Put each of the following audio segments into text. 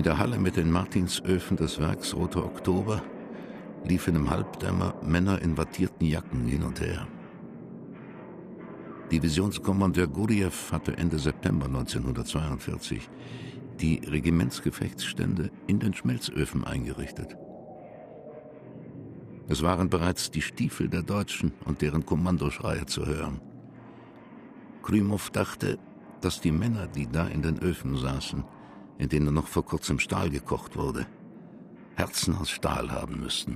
In der Halle mit den Martinsöfen des Werks Roter Oktober liefen im Halbdämmer Männer in wattierten Jacken hin und her. Divisionskommandeur Guriev hatte Ende September 1942 die Regimentsgefechtsstände in den Schmelzöfen eingerichtet. Es waren bereits die Stiefel der Deutschen und deren Kommandoschreie zu hören. Krymow dachte, dass die Männer, die da in den Öfen saßen, in denen noch vor kurzem Stahl gekocht wurde, Herzen aus Stahl haben müssten.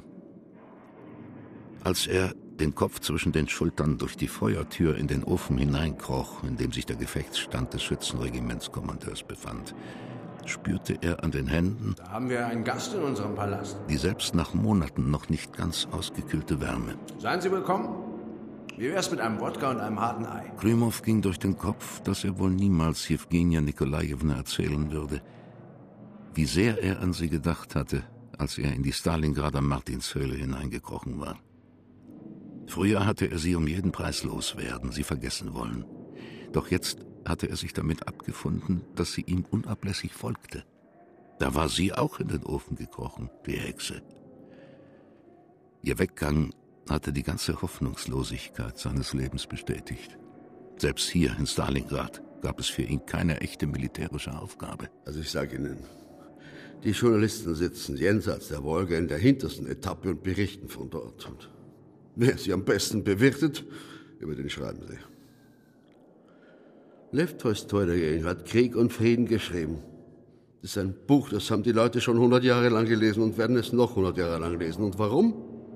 Als er den Kopf zwischen den Schultern durch die Feuertür in den Ofen hineinkroch, in dem sich der Gefechtsstand des Schützenregimentskommandeurs befand, spürte er an den Händen, da haben wir einen Gast in unserem Palast, die selbst nach Monaten noch nicht ganz ausgekühlte Wärme. Seien Sie willkommen. Wie wär's mit einem Wodka und einem harten Ei? Krymow ging durch den Kopf, dass er wohl niemals Jewgenia Nikolajewna erzählen würde, wie sehr er an sie gedacht hatte, als er in die Stalingrader Martinshöhle hineingekrochen war. Früher hatte er sie um jeden Preis loswerden, sie vergessen wollen. Doch jetzt hatte er sich damit abgefunden, dass sie ihm unablässig folgte. Da war sie auch in den Ofen gekrochen, die Hexe. Ihr Weggang hatte die ganze Hoffnungslosigkeit seines Lebens bestätigt. Selbst hier in Stalingrad gab es für ihn keine echte militärische Aufgabe. Also ich sage Ihnen, die Journalisten sitzen jenseits der Wolga in der hintersten Etappe und berichten von dort. Und wer sie am besten bewirtet, über den schreiben sie. Lew Tolstoi dagegen hat Krieg und Frieden geschrieben. Das ist ein Buch, das haben die Leute schon 100 Jahre lang gelesen und werden es noch 100 Jahre lang lesen. Und warum?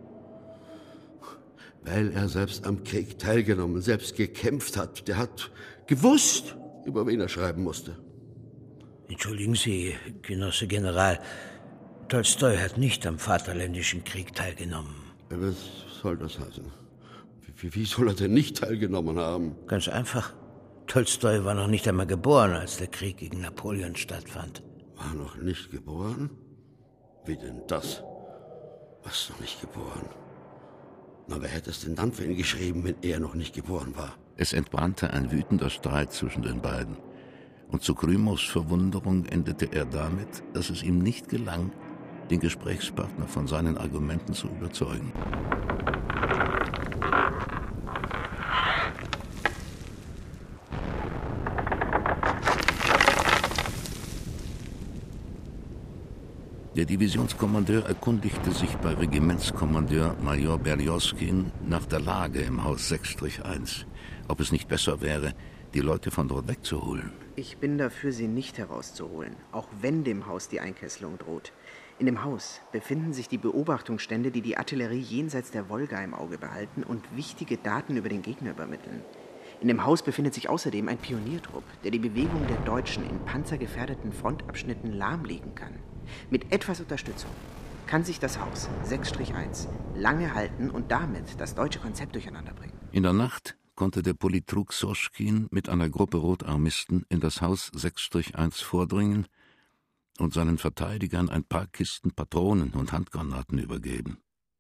Weil er selbst am Krieg teilgenommen, selbst gekämpft hat. Der hat gewusst, über wen er schreiben musste. Entschuldigen Sie, Genosse General, Tolstoi hat nicht am Vaterländischen Krieg teilgenommen. Was soll das heißen? Wie soll er denn nicht teilgenommen haben? Ganz einfach. Tolstoi war noch nicht einmal geboren, als der Krieg gegen Napoleon stattfand. War noch nicht geboren? Wie denn das? Was, noch nicht geboren? Na, wer hätte es denn dann für ihn geschrieben, wenn er noch nicht geboren war? Es entbrannte ein wütender Streit zwischen den beiden. Und zu Krymows Verwunderung endete er damit, dass es ihm nicht gelang, den Gesprächspartner von seinen Argumenten zu überzeugen. Der Divisionskommandeur erkundigte sich bei Regimentskommandeur Major Berjoskin nach der Lage im Haus 6-1, ob es nicht besser wäre, die Leute von dort wegzuholen. Ich bin dafür, sie nicht herauszuholen, auch wenn dem Haus die Einkesselung droht. In dem Haus befinden sich die Beobachtungsstände, die die Artillerie jenseits der Wolga im Auge behalten und wichtige Daten über den Gegner übermitteln. In dem Haus befindet sich außerdem ein Pioniertrupp, der die Bewegung der Deutschen in panzergefährdeten Frontabschnitten lahmlegen kann. Mit etwas Unterstützung kann sich das Haus 6-1 lange halten und damit das deutsche Konzept durcheinander bringen. In der Nacht konnte der Politruk Soschkin mit einer Gruppe Rotarmisten in das Haus 6-1 vordringen und seinen Verteidigern ein paar Kisten Patronen und Handgranaten übergeben.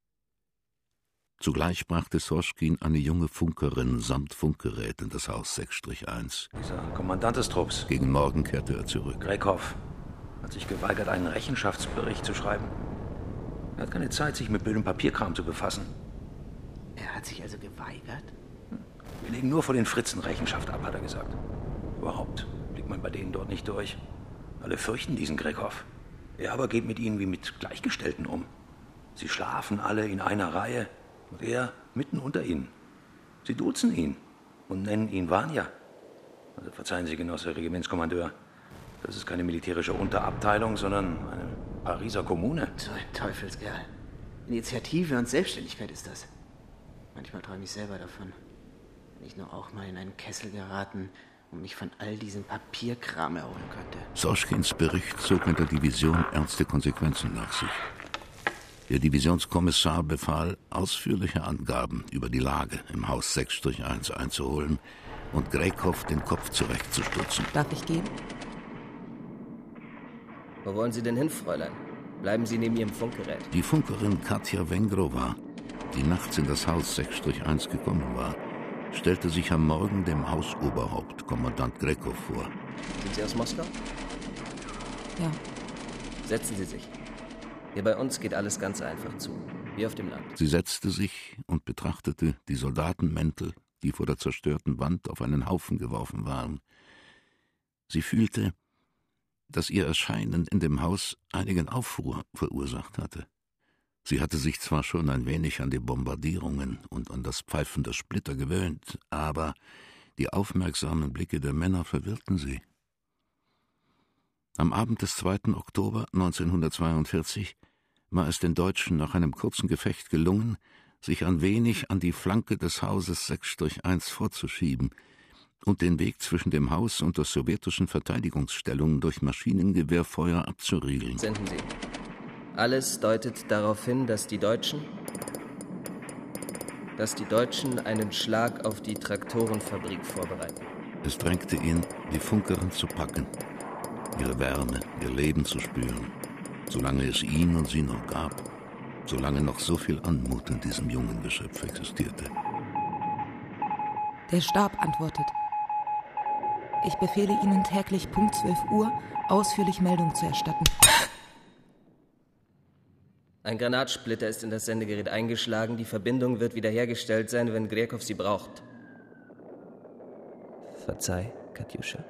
Zugleich brachte Soschkin eine junge Funkerin samt Funkgerät in das Haus 6-1. Dieser Kommandant des Trupps. Gegen Morgen kehrte er zurück. Grekow hat sich geweigert, einen Rechenschaftsbericht zu schreiben. Er hat keine Zeit, sich mit blödem Papierkram zu befassen. Er hat sich also geweigert? Wir legen nur vor den Fritzen Rechenschaft ab, hat er gesagt. Überhaupt blickt man bei denen dort nicht durch. Alle fürchten diesen Grekow. Er aber geht mit ihnen wie mit Gleichgestellten um. Sie schlafen alle in einer Reihe und er mitten unter ihnen. Sie duzen ihn und nennen ihn Vanya. Also verzeihen Sie, Genosse Regimentskommandeur, das ist keine militärische Unterabteilung, sondern eine Pariser Kommune. So ein Teufelskerl. Initiative und Selbstständigkeit ist das. Manchmal träume ich selber davon. Wenn ich nur auch mal in einen Kessel geraten und mich von all diesem Papierkram erholen könnte. Soschkins Bericht zog in der Division ernste Konsequenzen nach sich. Der Divisionskommissar befahl, ausführliche Angaben über die Lage im Haus 6-1 einzuholen und Grekow den Kopf zurechtzustutzen. Darf ich gehen? Wo wollen Sie denn hin, Fräulein? Bleiben Sie neben Ihrem Funkgerät. Die Funkerin Katja Wengrowa, die nachts in das Haus 6-1 gekommen war, stellte sich am Morgen dem Hausoberhaupt, Kommandant Grekow, vor. Sind Sie aus Moskau? Ja. Setzen Sie sich. Hier bei uns geht alles ganz einfach zu, wie auf dem Land. Sie setzte sich und betrachtete die Soldatenmäntel, die vor der zerstörten Wand auf einen Haufen geworfen waren. Sie fühlte, dass ihr Erscheinen in dem Haus einigen Aufruhr verursacht hatte. Sie hatte sich zwar schon ein wenig an die Bombardierungen und an das Pfeifen der Splitter gewöhnt, aber die aufmerksamen Blicke der Männer verwirrten sie. Am Abend des 2. Oktober 1942 war es den Deutschen nach einem kurzen Gefecht gelungen, sich ein wenig an die Flanke des Hauses 6/1 vorzuschieben und den Weg zwischen dem Haus und der sowjetischen Verteidigungsstellung durch Maschinengewehrfeuer abzuriegeln. Senden Sie. Alles deutet darauf hin, dass die Deutschen einen Schlag auf die Traktorenfabrik vorbereiten. Es drängte ihn, die Funkerin zu packen, ihre Wärme, ihr Leben zu spüren, solange es ihn und sie noch gab, solange noch so viel Anmut in diesem jungen Geschöpf existierte. Der Stab antwortet. Ich befehle Ihnen täglich Punkt 12 Uhr ausführlich Meldung zu erstatten. Ein Granatsplitter ist in das Sendegerät eingeschlagen. Die Verbindung wird wiederhergestellt sein, wenn Grekow sie braucht. Verzeih, Katjuscha.